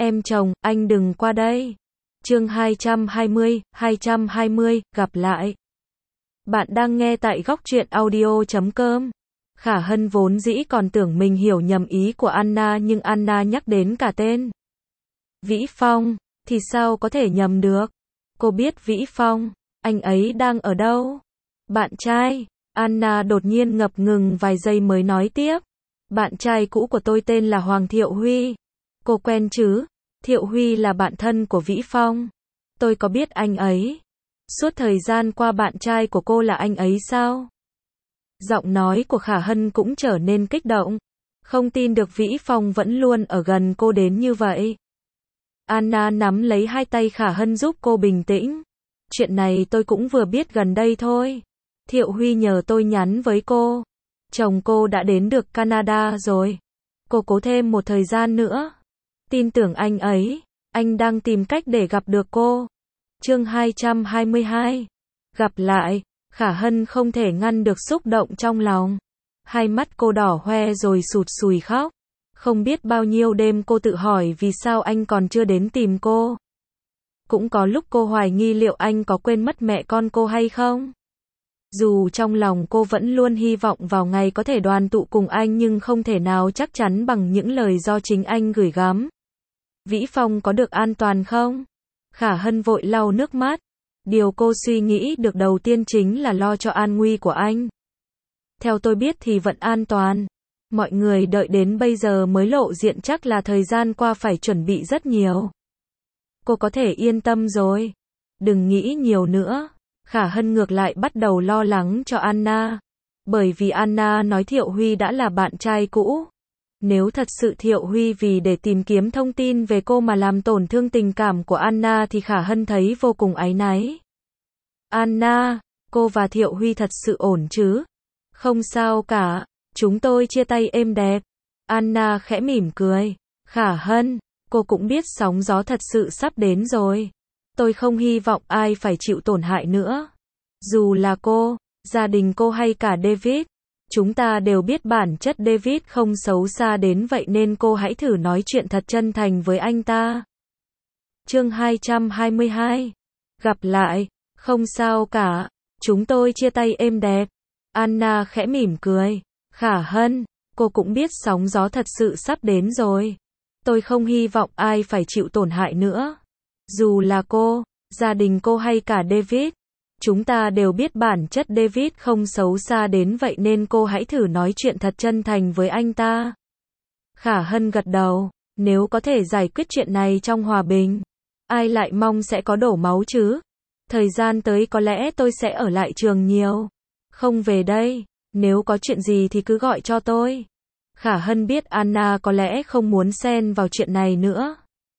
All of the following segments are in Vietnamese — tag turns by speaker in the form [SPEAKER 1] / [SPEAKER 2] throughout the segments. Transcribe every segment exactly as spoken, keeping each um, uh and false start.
[SPEAKER 1] Em chồng, anh đừng qua đây. Chương hai trăm hai mươi, hai trăm hai mươi, gặp lại. Bạn đang nghe tại góc truyện audio chấm com. Khả Hân vốn dĩ còn tưởng mình hiểu nhầm ý của Anna, nhưng Anna nhắc đến cả tên Vĩ Phong, thì sao có thể nhầm được. Cô biết Vĩ Phong, anh ấy đang ở đâu? Bạn trai. Anna đột nhiên ngập ngừng vài giây mới nói tiếp. Bạn trai cũ của tôi tên là Hoàng Thiệu Huy. Cô quen chứ? Thiệu Huy là bạn thân của Vĩ Phong. Tôi có biết anh ấy. Suốt thời gian qua bạn trai của cô là anh ấy sao? Giọng nói của Khả Hân cũng trở nên kích động. Không tin được Vĩ Phong vẫn luôn ở gần cô đến như vậy. Anna nắm lấy hai tay Khả Hân giúp cô bình tĩnh. Chuyện này tôi cũng vừa biết gần đây thôi. Thiệu Huy nhờ tôi nhắn với cô. Chồng cô đã đến được Canada rồi. Cô cố thêm một thời gian nữa. Tin tưởng anh ấy. Anh đang tìm cách để gặp được cô. Chương hai trăm hai mươi hai. Gặp lại. Khả Hân không thể ngăn được xúc động trong lòng. Hai mắt cô đỏ hoe rồi sụt sùi khóc. Không biết bao nhiêu đêm cô tự hỏi vì sao anh còn chưa đến tìm cô. Cũng có lúc cô hoài nghi liệu anh có quên mất mẹ con cô hay không. Dù trong lòng cô vẫn luôn hy vọng vào ngày có thể đoàn tụ cùng anh, nhưng không thể nào chắc chắn bằng những lời do chính anh gửi gắm. Vĩ Phong có được an toàn không? Khả Hân vội lau nước mắt. Điều cô suy nghĩ được đầu tiên chính là lo cho an nguy của anh. Theo tôi biết thì vẫn an toàn. Mọi người đợi đến bây giờ mới lộ diện, chắc là thời gian qua phải chuẩn bị rất nhiều. Cô có thể yên tâm rồi. Đừng nghĩ nhiều nữa. Khả Hân ngược lại bắt đầu lo lắng cho Anna. Bởi vì Anna nói Thiệu Huy đã là bạn trai cũ. Nếu thật sự Thiệu Huy vì để tìm kiếm thông tin về cô mà làm tổn thương tình cảm của Anna thì Khả Hân thấy vô cùng áy náy. Anna, cô và Thiệu Huy thật sự ổn chứ? Không sao cả, chúng tôi chia tay êm đẹp. Anna khẽ mỉm cười. Khả Hân, cô cũng biết sóng gió thật sự sắp đến rồi. Tôi không hy vọng ai phải chịu tổn hại nữa. Dù là cô, gia đình cô hay cả David. Chúng ta đều biết bản chất David không xấu xa đến vậy, nên cô hãy thử nói chuyện thật chân thành với anh ta. Chương hai trăm hai mươi hai. Gặp lại. Không sao cả. Chúng tôi chia tay êm đẹp. Anna khẽ mỉm cười. Khả Hân, cô cũng biết sóng gió thật sự sắp đến rồi. Tôi không hy vọng ai phải chịu tổn hại nữa. Dù là cô, gia đình cô hay cả David. Chúng ta đều biết bản chất David không xấu xa đến vậy, nên cô hãy thử nói chuyện thật chân thành với anh ta. Khả Hân gật đầu. Nếu có thể giải quyết chuyện này trong hòa bình, ai lại mong sẽ có đổ máu chứ. Thời gian tới có lẽ tôi sẽ ở lại trường nhiều. Không về đây. Nếu có chuyện gì thì cứ gọi cho tôi. Khả Hân biết Anna có lẽ không muốn xen vào chuyện này nữa.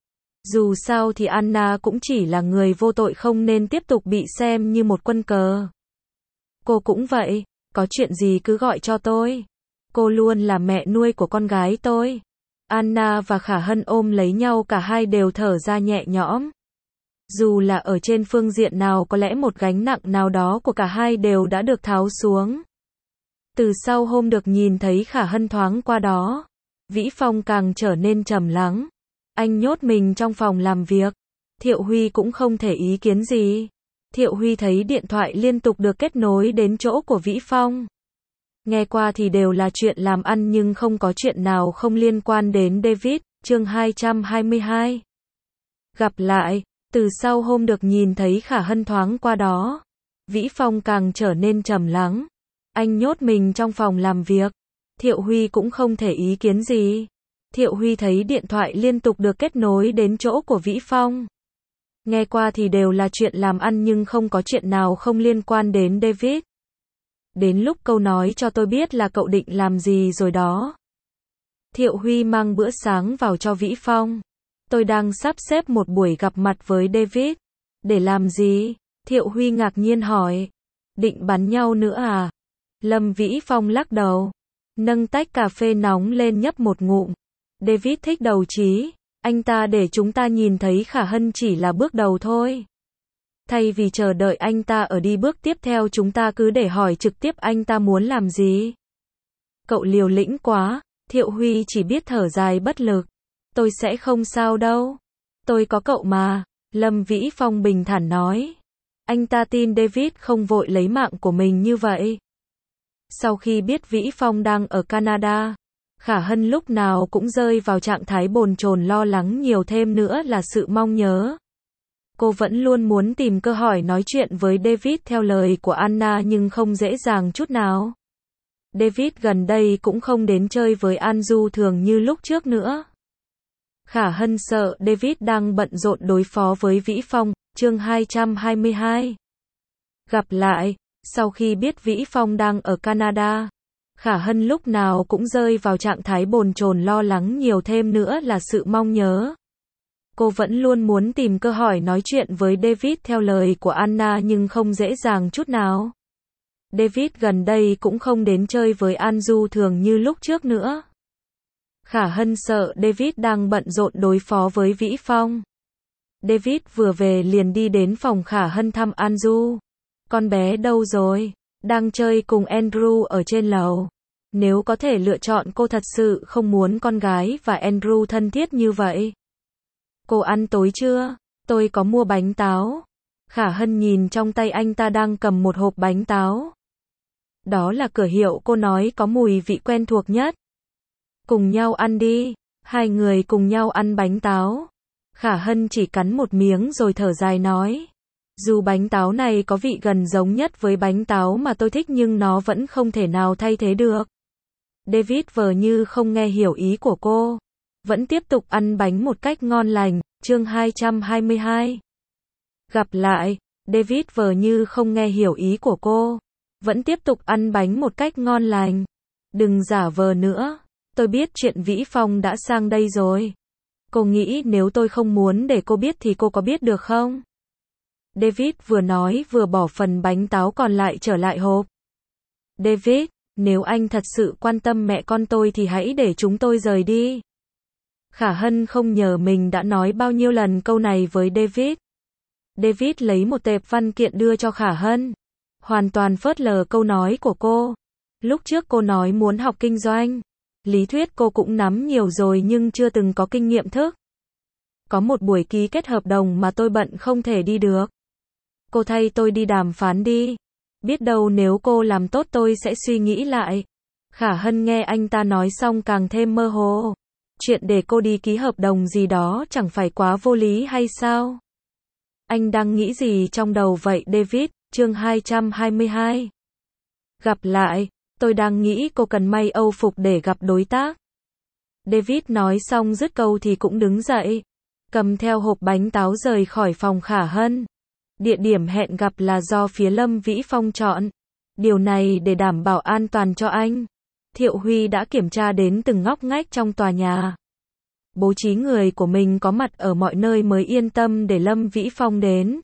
[SPEAKER 1] Dù sao thì Anna cũng chỉ là người vô tội, không nên tiếp tục bị xem như một quân cờ. Cô cũng vậy, có chuyện gì cứ gọi cho tôi. Cô luôn là mẹ nuôi của con gái tôi. Anna và Khả Hân ôm lấy nhau, cả hai đều thở ra nhẹ nhõm. Dù là ở trên phương diện nào, có lẽ một gánh nặng nào đó của cả hai đều đã được tháo xuống. Từ sau hôm được nhìn thấy Khả Hân thoáng qua đó, Vĩ Phong càng trở nên trầm lắng. Anh nhốt mình trong phòng làm việc. Thiệu Huy cũng không thể ý kiến gì. Thiệu Huy thấy điện thoại liên tục được kết nối đến chỗ của Vĩ Phong. Nghe qua thì đều là chuyện làm ăn, nhưng không có chuyện nào không liên quan đến David. Chương hai trăm hai mươi hai. Gặp lại. Từ sau hôm được nhìn thấy Khả Hân thoáng qua đó, Vĩ Phong càng trở nên trầm lắng. Anh nhốt mình trong phòng làm việc. Thiệu Huy cũng không thể ý kiến gì. Thiệu Huy thấy điện thoại liên tục được kết nối đến chỗ của Vĩ Phong. Nghe qua thì đều là chuyện làm ăn, nhưng không có chuyện nào không liên quan đến David. Đến lúc câu nói cho tôi biết là cậu định làm gì rồi đó. Thiệu Huy mang bữa sáng vào cho Vĩ Phong. Tôi đang sắp xếp một buổi gặp mặt với David. Để làm gì? Thiệu Huy ngạc nhiên hỏi. Định bắn nhau nữa à? Lâm Vĩ Phong lắc đầu. Nâng tách cà phê nóng lên nhấp một ngụm. David thích đầu trí. Anh ta để chúng ta nhìn thấy Khả Hân chỉ là bước đầu thôi. Thay vì chờ đợi anh ta ở đi bước tiếp theo, chúng ta cứ để hỏi trực tiếp anh ta muốn làm gì. Cậu liều lĩnh quá. Thiệu Huy chỉ biết thở dài bất lực. Tôi sẽ không sao đâu. Tôi có cậu mà. Lâm Vĩ Phong bình thản nói. Anh ta tin David không vội lấy mạng của mình như vậy. Sau khi biết Vĩ Phong đang ở Canada, Khả Hân lúc nào cũng rơi vào trạng thái bồn chồn lo lắng, nhiều thêm nữa là sự mong nhớ. Cô vẫn luôn muốn tìm cơ hội nói chuyện với David theo lời của Anna nhưng không dễ dàng chút nào. David gần đây cũng không đến chơi với Anju thường như lúc trước nữa. Khả Hân sợ David đang bận rộn đối phó với Vĩ Phong. Chương hai trăm hai mươi hai. Gặp lại. Sau khi biết Vĩ Phong đang ở Canada, Khả Hân lúc nào cũng rơi vào trạng thái bồn chồn lo lắng, nhiều thêm nữa là sự mong nhớ. Cô vẫn luôn muốn tìm cơ hội nói chuyện với David theo lời của Anna nhưng không dễ dàng chút nào. David gần đây cũng không đến chơi với Anju thường như lúc trước nữa. Khả Hân sợ David đang bận rộn đối phó với Vĩ Phong. David vừa về liền đi đến phòng Khả Hân thăm Anju. Con bé đâu rồi? Đang chơi cùng Andrew ở trên lầu. Nếu có thể lựa chọn, cô thật sự không muốn con gái và Andrew thân thiết như vậy. Cô ăn tối chưa? Tôi có mua bánh táo. Khả Hân nhìn trong tay anh ta đang cầm một hộp bánh táo. Đó là cửa hiệu cô nói có mùi vị quen thuộc nhất. Cùng nhau ăn đi. Hai người cùng nhau ăn bánh táo. Khả Hân chỉ cắn một miếng rồi thở dài nói. Dù bánh táo này có vị gần giống nhất với bánh táo mà tôi thích nhưng nó vẫn không thể nào thay thế được. David vờ như không nghe hiểu ý của cô. Vẫn tiếp tục ăn bánh một cách ngon lành. Chương hai trăm hai mươi hai. Gặp lại. David vờ như không nghe hiểu ý của cô. Vẫn tiếp tục ăn bánh một cách ngon lành. Đừng giả vờ nữa. Tôi biết chuyện Vĩ Phong đã sang đây rồi. Cô nghĩ nếu tôi không muốn để cô biết thì cô có biết được không? David vừa nói vừa bỏ phần bánh táo còn lại trở lại hộp. David, nếu anh thật sự quan tâm mẹ con tôi thì hãy để chúng tôi rời đi. Khả Hân không nhớ mình đã nói bao nhiêu lần câu này với David. David lấy một tệp văn kiện đưa cho Khả Hân. Hoàn toàn phớt lờ câu nói của cô. Lúc trước cô nói muốn học kinh doanh. Lý thuyết cô cũng nắm nhiều rồi nhưng chưa từng có kinh nghiệm thức. Có một buổi ký kết hợp đồng mà tôi bận không thể đi được. Cô thay tôi đi đàm phán đi. Biết đâu nếu cô làm tốt tôi sẽ suy nghĩ lại. Khả Hân nghe anh ta nói xong càng thêm mơ hồ. Chuyện để cô đi ký hợp đồng gì đó chẳng phải quá vô lý hay sao? Anh đang nghĩ gì trong đầu vậy David? Chương hai trăm hai mươi hai. Gặp lại. Tôi đang nghĩ cô cần may Âu phục để gặp đối tác. David nói xong dứt câu thì cũng đứng dậy. Cầm theo hộp bánh táo rời khỏi phòng Khả Hân. Địa điểm hẹn gặp là do phía Lâm Vĩ Phong chọn. Điều này để đảm bảo an toàn cho anh. Thiệu Huy đã kiểm tra đến từng ngóc ngách trong tòa nhà. Bố trí người của mình có mặt ở mọi nơi mới yên tâm để Lâm Vĩ Phong đến.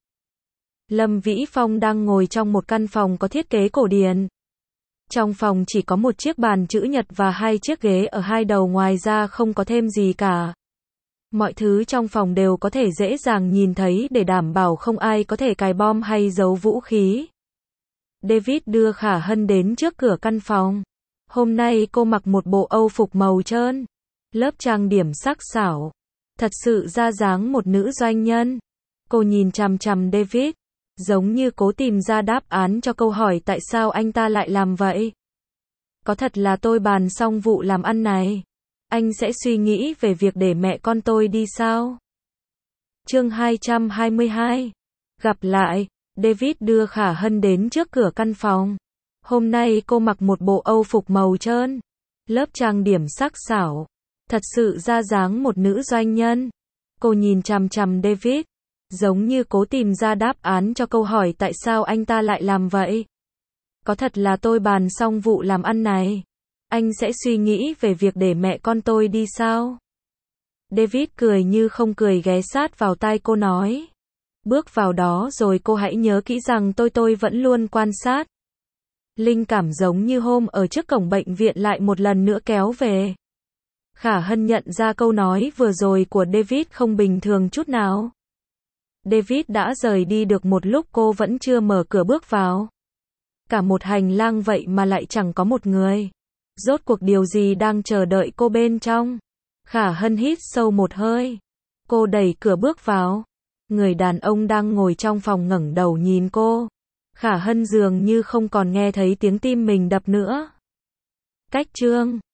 [SPEAKER 1] Lâm Vĩ Phong đang ngồi trong một căn phòng có thiết kế cổ điển. Trong phòng chỉ có một chiếc bàn chữ nhật và hai chiếc ghế ở hai đầu, ngoài ra không có thêm gì cả. Mọi thứ trong phòng đều có thể dễ dàng nhìn thấy để đảm bảo không ai có thể cài bom hay giấu vũ khí. David đưa Khả Hân đến trước cửa căn phòng. Hôm nay cô mặc một bộ Âu phục màu trơn. Lớp trang điểm sắc sảo. Thật sự ra dáng một nữ doanh nhân. Cô nhìn chằm chằm David. Giống như cố tìm ra đáp án cho câu hỏi tại sao anh ta lại làm vậy. Có thật là tôi bàn xong vụ làm ăn này, anh sẽ suy nghĩ về việc để mẹ con tôi đi sao? Chương hai trăm hai mươi hai. Gặp lại. David đưa Khả Hân đến trước cửa căn phòng. Hôm nay cô mặc một bộ Âu phục màu trơn. Lớp trang điểm sắc sảo. Thật sự ra dáng một nữ doanh nhân. Cô nhìn chằm chằm David. Giống như cố tìm ra đáp án cho câu hỏi tại sao anh ta lại làm vậy. Có thật là tôi bàn xong vụ làm ăn này, anh sẽ suy nghĩ về việc để mẹ con tôi đi sao? David cười như không cười ghé sát vào tai cô nói. Bước vào đó rồi cô hãy nhớ kỹ rằng tôi tôi vẫn luôn quan sát. Linh cảm giống như hôm ở trước cổng bệnh viện lại một lần nữa kéo về. Khả Hân nhận ra câu nói vừa rồi của David không bình thường chút nào. David đã rời đi được một lúc, cô vẫn chưa mở cửa bước vào. Cả một hành lang vậy mà lại chẳng có một người. Rốt cuộc điều gì đang chờ đợi cô bên trong? Khả Hân hít sâu một hơi. Cô đẩy cửa bước vào. Người đàn ông đang ngồi trong phòng ngẩng đầu nhìn cô. Khả Hân dường như không còn nghe thấy tiếng tim mình đập nữa. Cách chương